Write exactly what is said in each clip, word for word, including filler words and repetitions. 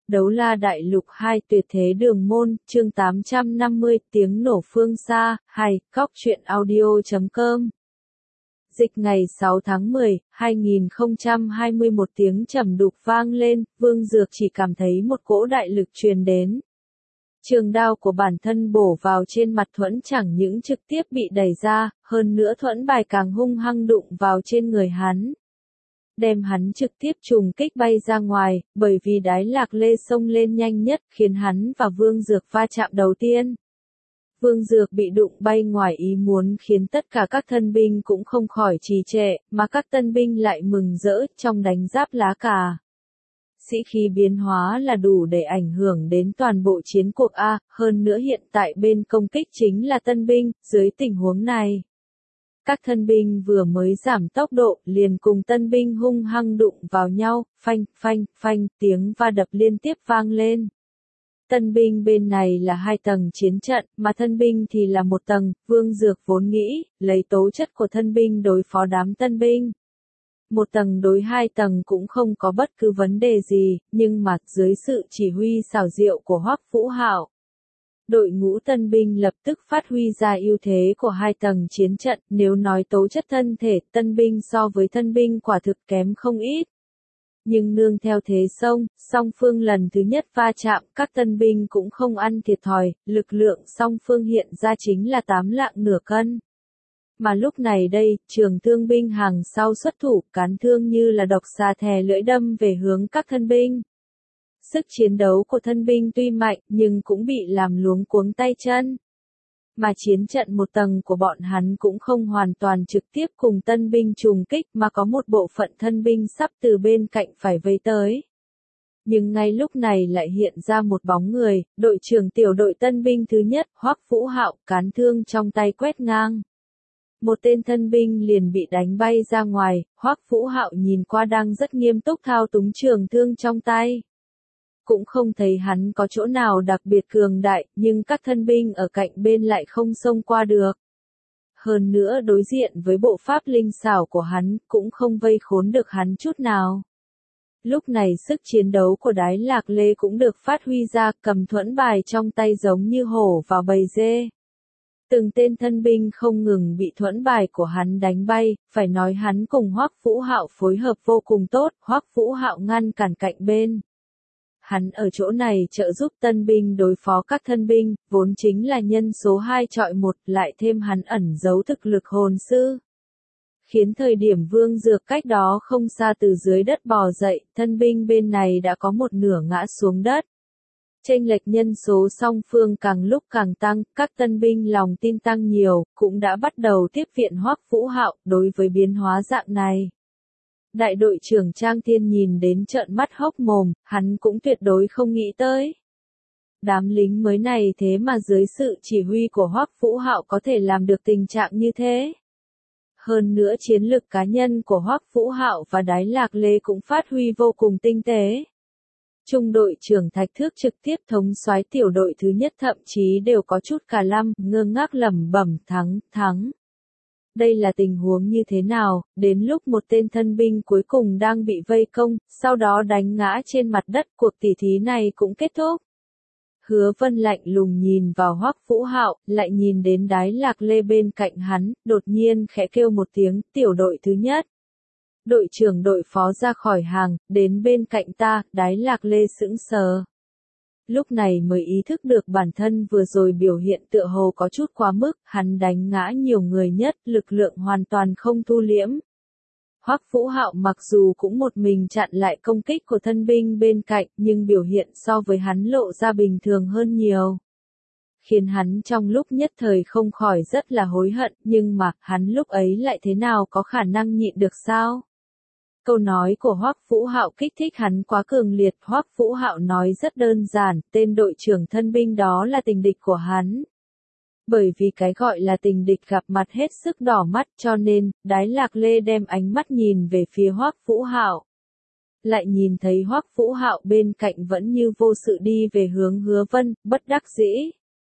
Đấu la đại lục hai tuyệt thế đường môn, chương tám trăm năm mươi, tiếng nổ phương xa, hay, cóc truyện audio chấm com. Dịch ngày sáu tháng mười, hai nghìn không trăm hai mươi một tiếng trầm đục vang lên, Vương Dược chỉ cảm thấy một cỗ đại lực truyền đến. Trường đao của bản thân bổ vào trên mặt Thuẫn chẳng những trực tiếp bị đẩy ra, hơn nữa Thuẫn bài càng hung hăng đụng vào trên người hắn. Đem hắn trực tiếp trùng kích bay ra ngoài, bởi vì đái lạc lê xông lên nhanh nhất khiến hắn và Vương Dược va chạm đầu tiên. Vương Dược bị đụng bay ngoài ý muốn khiến tất cả các thân binh cũng không khỏi trì trệ, mà các tân binh lại mừng rỡ trong đánh giáp lá cà. Sĩ khí biến hóa là đủ để ảnh hưởng đến toàn bộ chiến cuộc A, hơn nữa hiện tại bên công kích chính là tân binh, dưới tình huống này. Các thân binh vừa mới giảm tốc độ, liền cùng tân binh hung hăng đụng vào nhau, phanh, phanh, phanh, tiếng va đập liên tiếp vang lên. Tân binh bên này là hai tầng chiến trận, mà thân binh thì là một tầng, Vương Dược vốn nghĩ, lấy tố chất của thân binh đối phó đám tân binh. Một tầng đối hai tầng cũng không có bất cứ vấn đề gì, nhưng mà dưới sự chỉ huy xảo diệu của Hoắc Vũ Hạo, đội ngũ tân binh lập tức phát huy ra ưu thế của hai tầng chiến trận, nếu nói tố chất thân thể, tân binh so với thân binh quả thực kém không ít. Nhưng nương theo thế xông, song phương lần thứ nhất va chạm, các tân binh cũng không ăn thiệt thòi, lực lượng song phương hiện ra chính là tám lạng nửa cân. Mà lúc này đây, trường thương binh hàng sau xuất thủ, cán thương như là độc xà thè lưỡi đâm về hướng các thân binh. Sức chiến đấu của thân binh tuy mạnh, nhưng cũng bị làm luống cuống tay chân. Mà chiến trận một tầng của bọn hắn cũng không hoàn toàn trực tiếp cùng tân binh trùng kích, mà có một bộ phận thân binh sắp từ bên cạnh phải vây tới. Nhưng ngay lúc này lại hiện ra một bóng người, đội trưởng tiểu đội tân binh thứ nhất, Hoắc Vũ Hạo, cán thương trong tay quét ngang. Một tên thân binh liền bị đánh bay ra ngoài, Hoắc Vũ Hạo nhìn qua đang rất nghiêm túc thao túng trường thương trong tay. Cũng không thấy hắn có chỗ nào đặc biệt cường đại, nhưng các thân binh ở cạnh bên lại không xông qua được. Hơn nữa đối diện với bộ pháp linh xảo của hắn, cũng không vây khốn được hắn chút nào. Lúc này sức chiến đấu của đái lạc lê cũng được phát huy ra, cầm thuẫn bài trong tay giống như hổ vào bầy dê. Từng tên thân binh không ngừng bị thuẫn bài của hắn đánh bay, phải nói hắn cùng Hoắc Vũ Hạo phối hợp vô cùng tốt, Hoắc Vũ Hạo ngăn cản cạnh bên. Hắn ở chỗ này trợ giúp tân binh đối phó các thân binh, vốn chính là nhân số hai chọi một, lại thêm hắn ẩn giấu thực lực hồn sư. Khiến thời điểm Vương Dược cách đó không xa từ dưới đất bò dậy, thân binh bên này đã có một nửa ngã xuống đất. Chênh lệch nhân số song phương càng lúc càng tăng, các tân binh lòng tin tăng nhiều, cũng đã bắt đầu tiếp viện Hoắc Vũ Hạo, đối với biến hóa dạng này. Đại đội trưởng Trang Thiên nhìn đến trợn mắt hốc mồm, hắn cũng tuyệt đối không nghĩ tới. Đám lính mới này thế mà dưới sự chỉ huy của Hoắc Vũ Hạo có thể làm được tình trạng như thế. Hơn nữa chiến lực cá nhân của Hoắc Vũ Hạo và đái lạc lê cũng phát huy vô cùng tinh tế. Trung đội trưởng Thạch Thước trực tiếp thống soái tiểu đội thứ nhất thậm chí đều có chút cả lăm, ngơ ngác lẩm bẩm thắng, thắng. Đây là tình huống như thế nào, đến lúc một tên thân binh cuối cùng đang bị vây công, sau đó đánh ngã trên mặt đất, cuộc tỉ thí này cũng kết thúc. Hứa Vân lạnh lùng nhìn vào Hoắc Vũ Hạo, lại nhìn đến đái lạc lê bên cạnh hắn, đột nhiên khẽ kêu một tiếng, tiểu đội thứ nhất. Đội trưởng đội phó ra khỏi hàng, đến bên cạnh ta, đái lạc lê sững sờ. Lúc này mới ý thức được bản thân vừa rồi biểu hiện tựa hồ có chút quá mức, hắn đánh ngã nhiều người nhất, lực lượng hoàn toàn không thu liễm. Hoắc Vũ Hạo mặc dù cũng một mình chặn lại công kích của thân binh bên cạnh, nhưng biểu hiện so với hắn lộ ra bình thường hơn nhiều. Khiến hắn trong lúc nhất thời không khỏi rất là hối hận, nhưng mà, hắn lúc ấy lại thế nào có khả năng nhịn được sao? Câu nói của Hoắc Vũ Hạo kích thích hắn quá cường liệt, Hoắc Vũ Hạo nói rất đơn giản, tên đội trưởng thân binh đó là tình địch của hắn. Bởi vì cái gọi là tình địch gặp mặt hết sức đỏ mắt cho nên, đái lạc lê đem ánh mắt nhìn về phía Hoắc Vũ Hạo. Lại nhìn thấy Hoắc Vũ Hạo bên cạnh vẫn như vô sự đi về hướng Hứa Vân, bất đắc dĩ.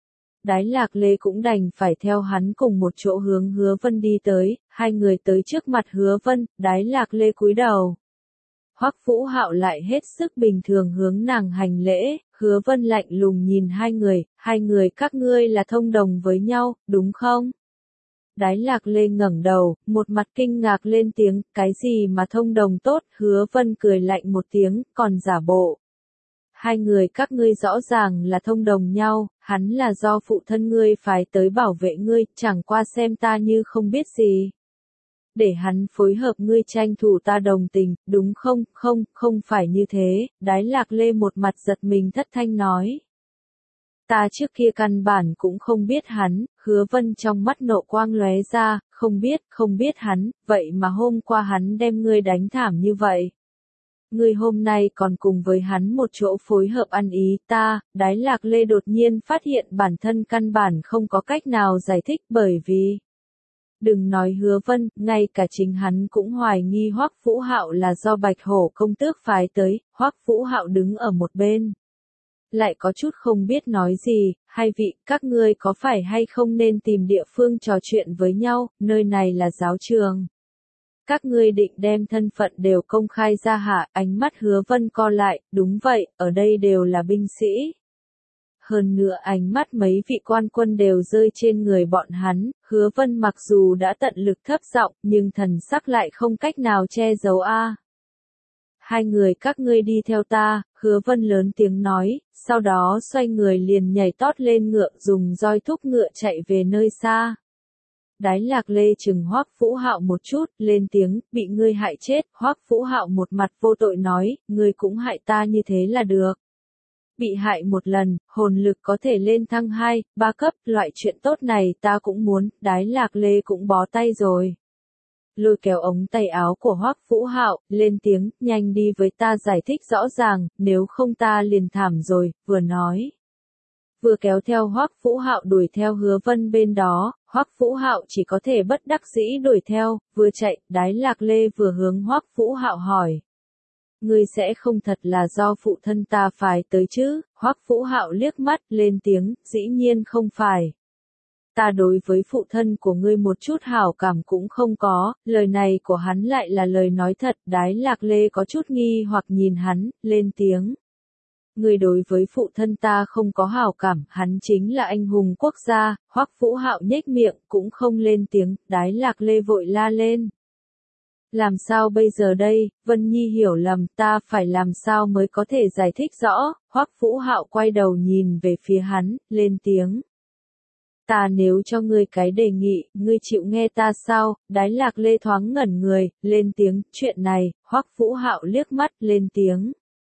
Đái lạc lê cũng đành phải theo hắn cùng một chỗ hướng Hứa Vân đi tới, hai người tới trước mặt Hứa Vân, đái lạc lê cúi đầu. Hoắc Vũ Hạo lại hết sức bình thường hướng nàng hành lễ, Hứa Vân lạnh lùng nhìn hai người, hai người các ngươi là thông đồng với nhau, đúng không? Đái Lạc Lê ngẩng đầu, một mặt kinh ngạc lên tiếng, cái gì mà thông đồng tốt, Hứa Vân cười lạnh một tiếng, còn giả bộ. Hai người các ngươi rõ ràng là thông đồng nhau, hắn là do phụ thân ngươi phái tới bảo vệ ngươi, chẳng qua xem ta như không biết gì. Để hắn phối hợp ngươi tranh thủ ta đồng tình, đúng không, không, không phải như thế, Đái Lạc Lê một mặt giật mình thất thanh nói. Ta trước kia căn bản cũng không biết hắn, Hứa Vân trong mắt nộ quang lóe ra, không biết, không biết hắn, vậy mà hôm qua hắn đem ngươi đánh thảm như vậy. Ngươi hôm nay còn cùng với hắn một chỗ phối hợp ăn ý ta, Đái Lạc Lê đột nhiên phát hiện bản thân căn bản không có cách nào giải thích bởi vì. Đừng nói Hứa Vân, ngay cả chính hắn cũng hoài nghi Hoắc Vũ Hạo là do Bạch Hổ công tước phái tới, Hoắc Vũ Hạo đứng ở một bên. Lại có chút không biết nói gì, hai vị, các ngươi có phải hay không nên tìm địa phương trò chuyện với nhau, nơi này là giáo trường. Các ngươi định đem thân phận đều công khai ra hả, ánh mắt Hứa Vân co lại, đúng vậy, ở đây đều là binh sĩ. Hơn nữa ánh mắt mấy vị quan quân đều rơi trên người bọn hắn, Hứa Vân mặc dù đã tận lực thấp giọng, nhưng thần sắc lại không cách nào che giấu a. Hai người các ngươi đi theo ta, Hứa Vân lớn tiếng nói, sau đó xoay người liền nhảy tót lên ngựa dùng roi thúc ngựa chạy về nơi xa. Đái Lạc Lê chừng Hoắc Vũ Hạo một chút, lên tiếng, bị ngươi hại chết, Hoắc Vũ Hạo một mặt vô tội nói, ngươi cũng hại ta như thế là được. Bị hại một lần, hồn lực có thể lên thăng hai, ba cấp, loại chuyện tốt này ta cũng muốn, Đái Lạc Lê cũng bó tay rồi. Lôi kéo ống tay áo của Hoắc Vũ Hạo, lên tiếng, nhanh đi với ta giải thích rõ ràng, nếu không ta liền thảm rồi, vừa nói. Vừa kéo theo Hoắc Vũ Hạo đuổi theo Hứa Vân bên đó, Hoắc Vũ Hạo chỉ có thể bất đắc dĩ đuổi theo, vừa chạy, Đái Lạc Lê vừa hướng Hoắc Vũ Hạo hỏi. Ngươi sẽ không thật là do phụ thân ta phái tới chứ, Hoắc Vũ Hạo liếc mắt, lên tiếng, dĩ nhiên không phải. Ta đối với phụ thân của ngươi một chút hảo cảm cũng không có, lời này của hắn lại là lời nói thật, Đái Lạc Lê có chút nghi hoặc nhìn hắn, lên tiếng. Ngươi đối với phụ thân ta không có hảo cảm, hắn chính là anh hùng quốc gia, Hoắc Vũ Hạo nhếch miệng, cũng không lên tiếng, Đái Lạc Lê vội la lên. Làm sao bây giờ đây, Vân Nhi hiểu lầm, ta phải làm sao mới có thể giải thích rõ, Hoắc Vũ Hạo quay đầu nhìn về phía hắn, lên tiếng. Ta nếu cho ngươi cái đề nghị, ngươi chịu nghe ta sao, Đái Lạc Lê thoáng ngẩn người, lên tiếng, chuyện này, Hoắc Vũ Hạo liếc mắt, lên tiếng.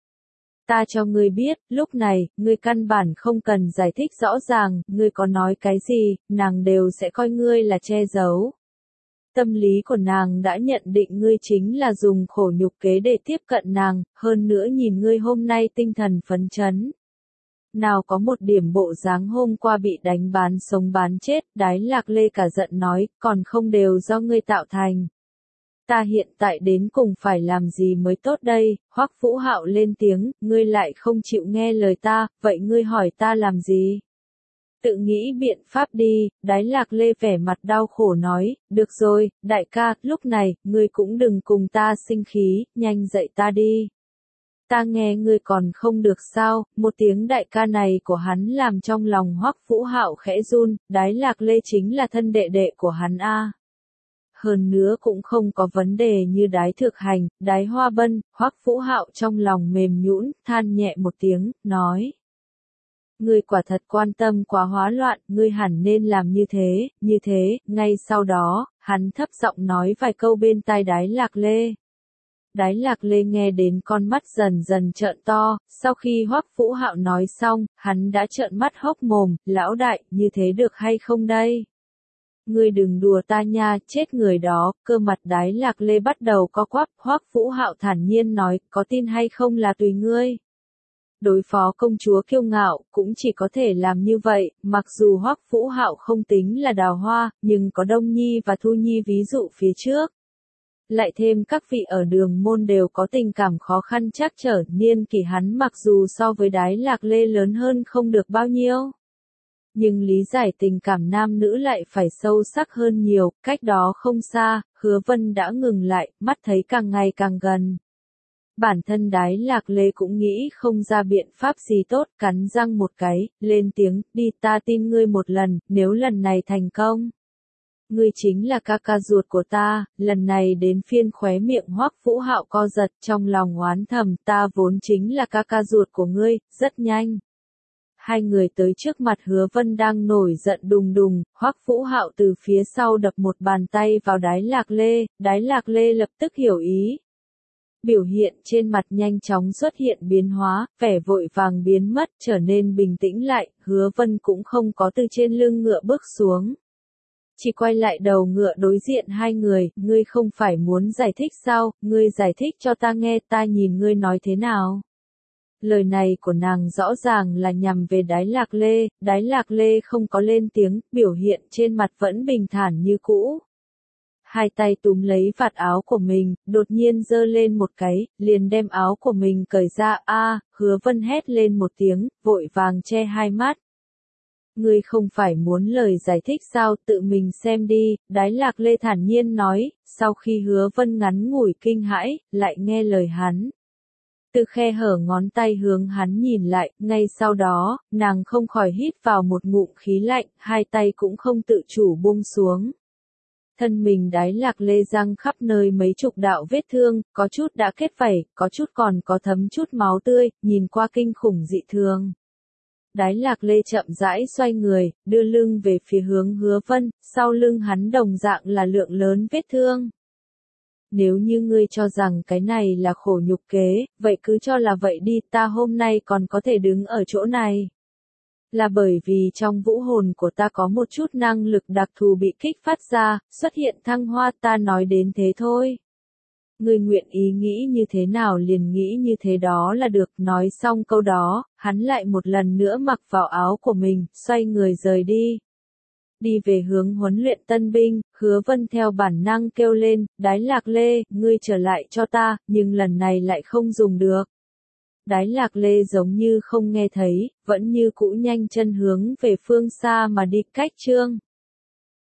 Ta cho ngươi biết, lúc này, ngươi căn bản không cần giải thích rõ ràng, ngươi có nói cái gì, nàng đều sẽ coi ngươi là che giấu. Tâm lý của nàng đã nhận định ngươi chính là dùng khổ nhục kế để tiếp cận nàng, hơn nữa nhìn ngươi hôm nay tinh thần phấn chấn. Nào có một điểm bộ dáng hôm qua bị đánh bán sống bán chết, Đái Lạc Lê cả giận nói, còn không đều do ngươi tạo thành. Ta hiện tại đến cùng phải làm gì mới tốt đây, Hoắc Vũ Hạo lên tiếng, ngươi lại không chịu nghe lời ta, vậy ngươi hỏi ta làm gì? Tự nghĩ biện pháp đi, Đái Lạc Lê vẻ mặt đau khổ nói, được rồi, đại ca, lúc này, ngươi cũng đừng cùng ta sinh khí, nhanh dậy ta đi. Ta nghe ngươi còn không được sao, một tiếng đại ca này của hắn làm trong lòng Hoắc Vũ Hạo khẽ run, Đái Lạc Lê chính là thân đệ đệ của hắn a. Hơn nữa cũng không có vấn đề như Đái Thực Hành, Đái Hoa Bân, Hoắc Vũ Hạo trong lòng mềm nhũn, than nhẹ một tiếng, nói. Ngươi quả thật quan tâm quá hóa loạn, ngươi hẳn nên làm như thế, như thế, ngay sau đó, hắn thấp giọng nói vài câu bên tai Đái Lạc Lê. Đái Lạc Lê nghe đến con mắt dần dần trợn to, sau khi Hoắc Vũ Hạo nói xong, hắn đã trợn mắt hốc mồm, lão đại, như thế được hay không đây? Ngươi đừng đùa ta nha, chết người đó, cơ mặt Đái Lạc Lê bắt đầu co quắp, Hoắc Vũ Hạo thản nhiên nói, có tin hay không là tùy ngươi. Đối phó công chúa kiêu ngạo, cũng chỉ có thể làm như vậy, mặc dù Hoắc Vũ Hạo không tính là đào hoa, nhưng có Đông Nhi và Thu Nhi ví dụ phía trước. Lại thêm các vị ở đường môn đều có tình cảm khó khăn trắc trở, niên kỷ hắn mặc dù so với Đái Lạc Lê lớn hơn không được bao nhiêu. Nhưng lý giải tình cảm nam nữ lại phải sâu sắc hơn nhiều, cách đó không xa, Hứa Vân đã ngừng lại, mắt thấy càng ngày càng gần. Bản thân Đái Lạc Lê cũng nghĩ không ra biện pháp gì tốt, cắn răng một cái, lên tiếng, đi ta tin ngươi một lần, nếu lần này thành công. Ngươi chính là ca ca ruột của ta, lần này đến phiên khóe miệng Hoắc Vũ Hạo co giật trong lòng oán thầm, ta vốn chính là ca ca ruột của ngươi, rất nhanh. Hai người tới trước mặt Hứa Vân đang nổi giận đùng đùng, Hoắc Vũ Hạo từ phía sau đập một bàn tay vào Đái Lạc Lê, Đái Lạc Lê lập tức hiểu ý. Biểu hiện trên mặt nhanh chóng xuất hiện biến hóa, vẻ vội vàng biến mất trở nên bình tĩnh lại, Hứa Vân cũng không có từ trên lưng ngựa bước xuống. Chỉ quay lại đầu ngựa đối diện hai người, ngươi không phải muốn giải thích sao, ngươi giải thích cho ta nghe ta nhìn ngươi nói thế nào. Lời này của nàng rõ ràng là nhằm về Đái Lạc Lê, Đái Lạc Lê không có lên tiếng, biểu hiện trên mặt vẫn bình thản như cũ. Hai tay túm lấy vạt áo của mình, đột nhiên giơ lên một cái, liền đem áo của mình cởi ra, a, Hứa Vân hét lên một tiếng, vội vàng che hai mắt. Ngươi không phải muốn lời giải thích sao, tự mình xem đi, Đái Lạc Lê thản nhiên nói, sau khi Hứa Vân ngắn ngủi kinh hãi, lại nghe lời hắn. Từ khe hở ngón tay hướng hắn nhìn lại, ngay sau đó, nàng không khỏi hít vào một ngụm khí lạnh, hai tay cũng không tự chủ buông xuống. Thân mình Đái Lạc Lê răng khắp nơi mấy chục đạo vết thương, có chút đã kết vảy, có chút còn có thấm chút máu tươi, nhìn qua kinh khủng dị thường. Đái Lạc Lê chậm rãi xoay người, đưa lưng về phía hướng Hứa Vân, sau lưng hắn đồng dạng là lượng lớn vết thương. Nếu như ngươi cho rằng cái này là khổ nhục kế, vậy cứ cho là vậy đi, ta hôm nay còn có thể đứng ở chỗ này. Là bởi vì trong vũ hồn của ta có một chút năng lực đặc thù bị kích phát ra, xuất hiện thăng hoa, ta nói đến thế thôi. Ngươi nguyện ý nghĩ như thế nào liền nghĩ như thế đó là được, nói xong câu đó, hắn lại một lần nữa mặc vào áo của mình, xoay người rời đi. Đi về hướng huấn luyện tân binh, Hứa Vân theo bản năng kêu lên, Đái Lạc Lê, ngươi trở lại cho ta, nhưng lần này lại không dùng được. Đái Lạc Lê giống như không nghe thấy, vẫn như cũ nhanh chân hướng về phương xa mà đi, cách chương.